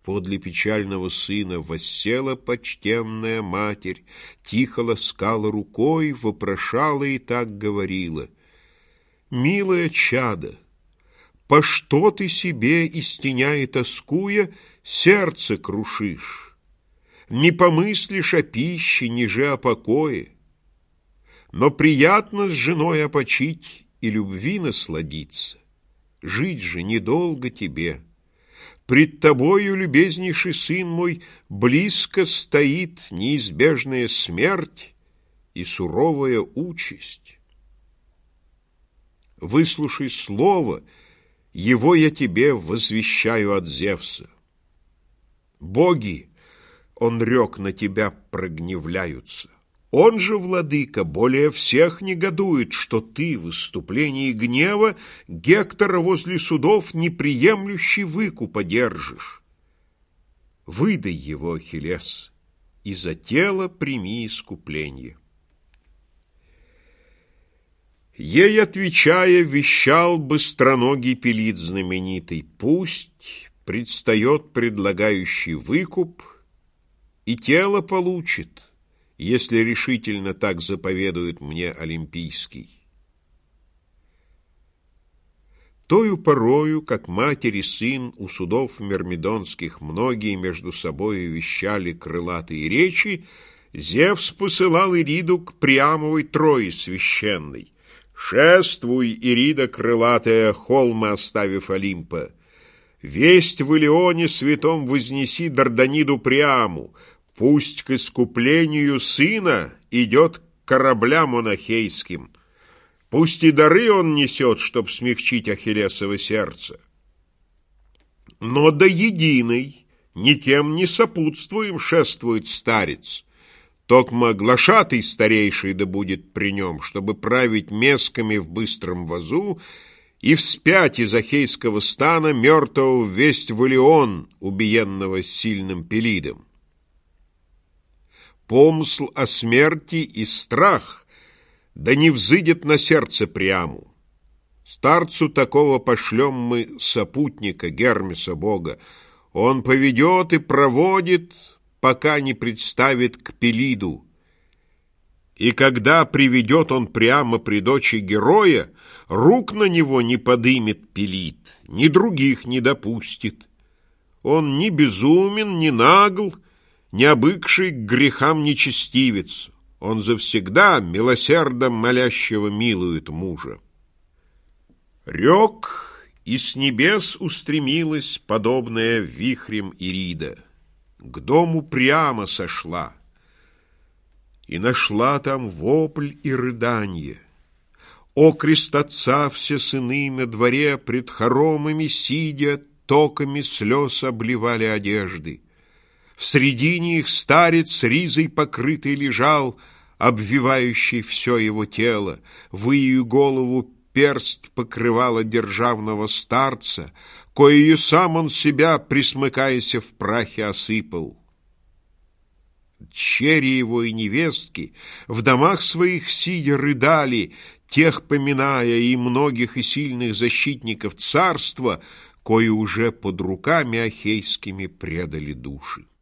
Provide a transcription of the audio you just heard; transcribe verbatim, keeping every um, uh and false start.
Подле печального сына воссела почтенная матерь, тихо ласкала рукой, вопрошала и так говорила: «Милое чадо, по что ты себе, истиня и тоскуя, сердце крушишь? Не помыслишь о пище, ниже о покое. Но приятно с женой опочить и любви насладиться. Жить же недолго тебе. Пред тобою, любезнейший сын мой, близко стоит неизбежная смерть и суровая участь. Выслушай слово, его я тебе возвещаю от Зевса. Боги, он рек, на тебя прогневляются. Он же, владыка, более всех негодует, что ты в выступлении гнева Гектора возле судов неприемлющий выкупа держишь. Выдай его, Ахиллес, и за тело прими искупление». Ей отвечая, вещал быстроногий Пелид знаменитый: «Пусть предстает предлагающий выкуп, и тело получит, если решительно так заповедует мне Олимпийский». Тою порою, как матерь и сын у судов мирмидонских многие между собою вещали крылатые речи, Зевс посылал Ириду к Приамовой Трое священной: «Шествуй, Ирида крылатая, холмы оставив Олимпа! Весть в Илионе святом вознеси Дарданиду Приаму, пусть к искуплению сына идет к кораблям монахейским, пусть и дары он несет, чтоб смягчить Ахиллесово сердце. Но до единой, никем не сопутствуем, шествует старец. Токмо глашатый старейший да будет при нем, чтобы править месками в быстром вазу и вспять из ахейского стана мертвого весть в Илион, убиенного сильным Пелидом. Помысл о смерти и страх да не взыдет на сердце Приаму. Старцу такого пошлем мы сопутника, Гермеса бога. Он поведет и проводит, пока не представит к Пелиду. И когда приведет он прямо при дочи героя, рук на него не подымет Пелид, ни других не допустит. Он ни безумен, ни нагл, не обыкший к грехам нечестивец. Он завсегда милосердом молящего милует мужа». Рек, и с небес устремилась, подобная вихрем Ирида. К дому прямо сошла, и нашла там вопль и рыданье. Окрест отца все сыны на дворе пред хоромами сидя, токами слез обливали одежды. В средине их старец ризой покрытый лежал, обвивающий все его тело, выею голову персть покрывала державного старца, коею сам он себя, присмыкаяся в прахе, осыпал. Дщери его и невестки в домах своих сидя рыдали, тех поминая и многих и сильных защитников царства, кои уже под руками ахейскими предали души.